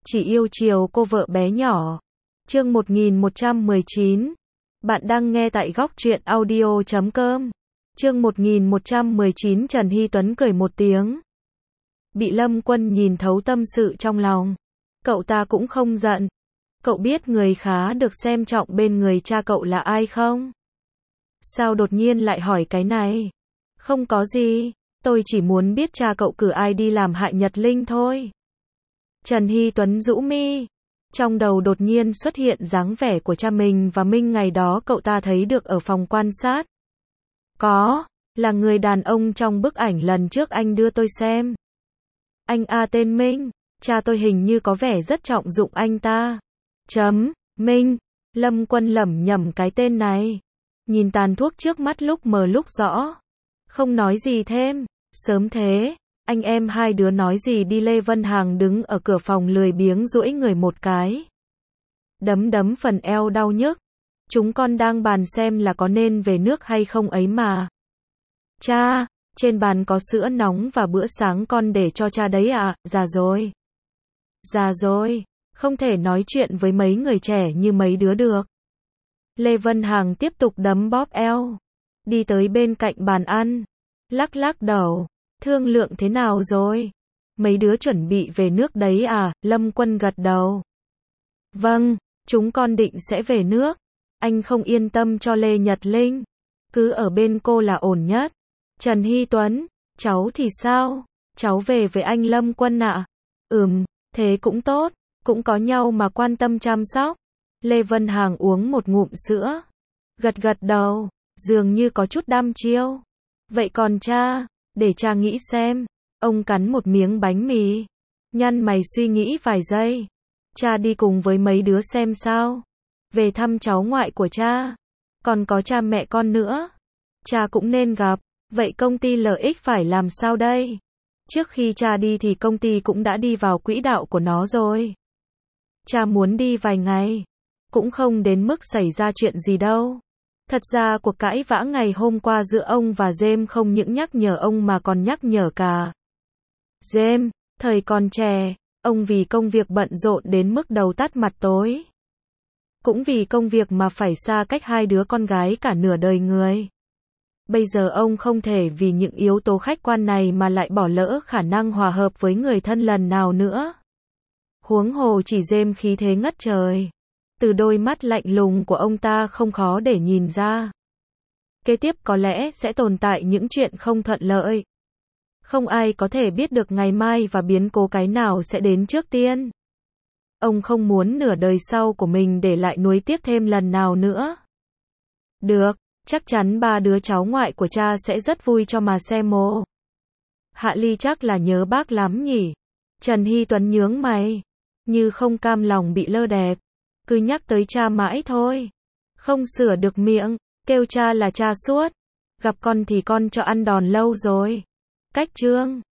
chỉ yêu chiều cô vợ bé nhỏ. Chương 1119. Bạn đang nghe tại góc truyện audio.com. Chương 1119. Trần Hy Tuấn cười một tiếng. Bị Lâm Quân nhìn thấu tâm sự trong lòng. Cậu ta cũng không giận. Cậu biết người khá được xem trọng bên người cha cậu là ai không? Sao đột nhiên lại hỏi cái này? Không có gì, tôi chỉ muốn biết cha cậu cử ai đi làm hại Nhật Linh thôi. Trần Hy Tuấn rũ mi. Trong đầu đột nhiên xuất hiện dáng vẻ của cha mình và Minh ngày đó cậu ta thấy được ở phòng quan sát. Có, là người đàn ông trong bức ảnh lần trước anh đưa tôi xem. Anh A tên Minh, cha tôi hình như có vẻ rất trọng dụng anh ta. Minh, Lâm Quân lẩm nhẩm cái tên này. Nhìn tàn thuốc trước mắt lúc mờ lúc rõ. Không nói gì thêm, sớm thế, anh em hai đứa nói gì đi. Lê Vân Hằng đứng ở cửa phòng lười biếng duỗi người một cái. Đấm phần eo đau nhức. Chúng con đang bàn xem là có nên về nước hay không ấy mà. Cha, trên bàn có sữa nóng và bữa sáng con để cho cha đấy ạ. Già rồi. Già rồi, không thể nói chuyện với mấy người trẻ như mấy đứa được. Lê Vân Hằng tiếp tục đấm bóp eo. Đi tới bên cạnh bàn ăn. Lắc đầu. Thương lượng thế nào rồi? Mấy đứa chuẩn bị về nước đấy à? Lâm Quân gật đầu. Vâng, chúng con định sẽ về nước. Anh không yên tâm cho Lê Nhật Linh. Cứ ở bên cô là ổn nhất. Trần Hy Tuấn, cháu thì sao? Cháu về với anh Lâm Quân ạ. Thế cũng tốt, cũng có nhau mà quan tâm chăm sóc. Lê Vân Hằng uống một ngụm sữa. Gật đầu, dường như có chút đăm chiêu. Vậy còn cha, để cha nghĩ xem. Ông cắn một miếng bánh mì. Nhăn mày suy nghĩ vài giây. Cha đi cùng với mấy đứa xem sao. Về thăm cháu ngoại của cha. Còn có cha mẹ con nữa. Cha cũng nên gặp. Vậy công ty lợi ích phải làm sao đây? Trước khi cha đi thì công ty cũng đã đi vào quỹ đạo của nó rồi. Cha muốn đi vài ngày. Cũng không đến mức xảy ra chuyện gì đâu. Thật ra cuộc cãi vã ngày hôm qua giữa ông và James không những nhắc nhở ông mà còn nhắc nhở cả James. Thời còn trẻ, ông vì công việc bận rộn đến mức đầu tắt mặt tối. Cũng vì công việc mà phải xa cách hai đứa con gái cả nửa đời người. Bây giờ ông không thể vì những yếu tố khách quan này mà lại bỏ lỡ khả năng hòa hợp với người thân lần nào nữa. Huống hồ chỉ James khí thế ngất trời. Từ đôi mắt lạnh lùng của ông ta không khó để nhìn ra. Kế tiếp có lẽ sẽ tồn tại những chuyện không thuận lợi. Không ai có thể biết được ngày mai và biến cố cái nào sẽ đến trước tiên. Ông không muốn nửa đời sau của mình để lại nuối tiếc thêm lần nào nữa. Được, chắc chắn ba đứa cháu ngoại của cha sẽ rất vui cho mà xem mồ. Hạ Ly chắc là nhớ bác lắm nhỉ. Trần Hy Tuấn nhướng mày. Như không cam lòng bị lơ đẹp. Cứ nhắc tới cha mãi thôi. Không sửa được miệng, kêu cha là cha suốt. Gặp con thì con cho ăn đòn lâu rồi. Cách chương